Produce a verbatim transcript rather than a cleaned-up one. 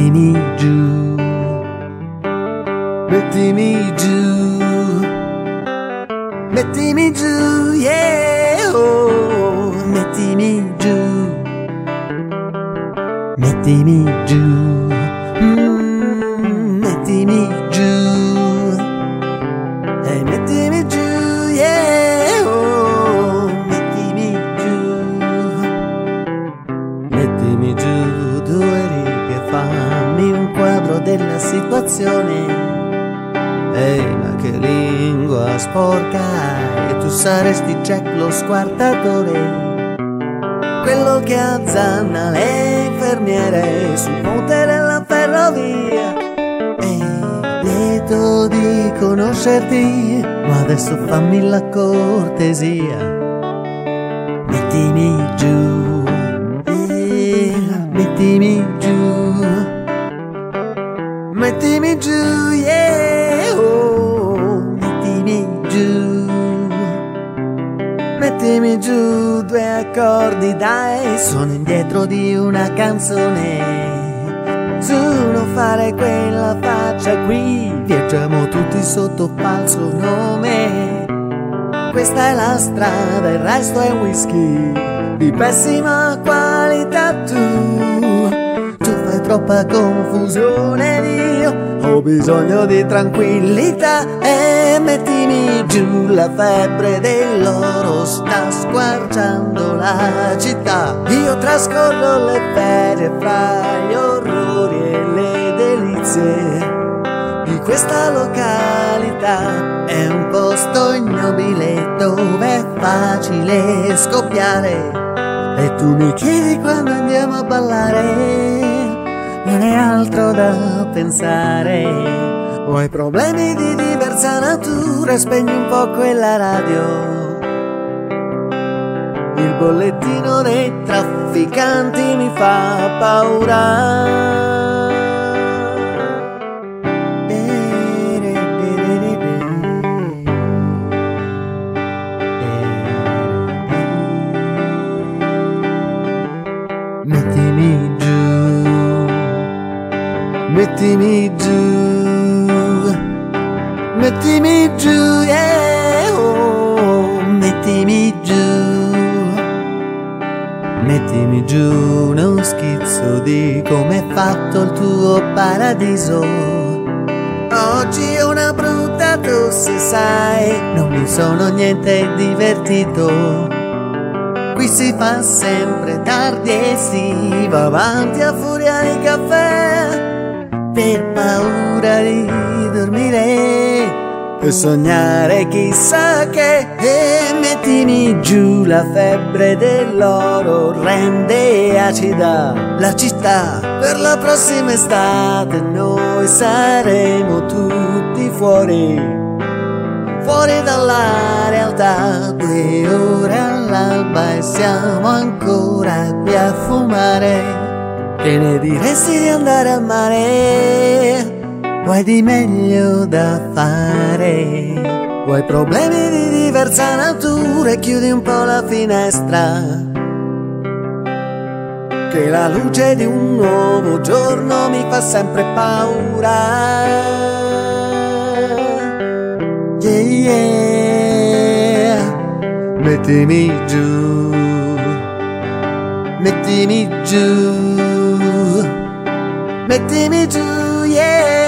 mettimi giù, mettimi giù, mettimi giù, yeah, oh, mettimi giù, mettimi giù, mm, mettimi giù, e mettimi giù, yeah, oh, mettimi giù, mettimi giù due righe, fammi un quadro della situazione. Ehi, ma che lingua sporca hai, tu saresti Jack lo squartatore, quello che azzanna le infermiere sul ponte della ferrovia. Ehi, lieto di conoscerti, ma adesso fammi la cortesia. Mettimi giù, yeah, mettimi giù, mettimi giù, yeah, oh, mettimi giù, mettimi giù due accordi, dai, sono indietro di una canzone. Su, non fare quella faccia qui, viaggiamo tutti sotto falso nome. Questa è la strada, il resto è whisky di pessima qualità. Tu, tu fai troppa confusione, io ho bisogno di tranquillità. E mettimi giù, la febbre dell'oro sta squarciando la città. Io trascorro le ferie fra gli orrori e le delizie di questa località. È un posto ignobile dove è facile scoppiare, e tu mi chiedi quando andiamo a ballare, non è altro da pensare. O hai problemi di diversa natura, spegni un po' quella radio, il bollettino dei trafficanti mi fa paura. Mettimi giù, mettimi giù, mettimi giù, yeah, oh, mettimi giù, mettimi giù uno schizzo di come è fatto il tuo paradiso. Oggi è una brutta tosse, sai, non mi sono niente divertito. Qui si fa sempre tardi e si va avanti a furia di caffè, per paura di dormire e sognare chissà che. E mettimi giù, la febbre dell'oro rende acida la città. Per la prossima estate noi saremo tutti fuori, fuori dalla realtà. Due ore all'alba e siamo ancora qui a fumare. Che ne diresti di andare al mare? O hai di meglio da fare? O hai problemi di diversa natura e chiudi un po' la finestra, che la luce di un nuovo giorno mi fa sempre paura. Yeah, yeah. Mettimi giù, mettimi giù, mettimi giù, yeah.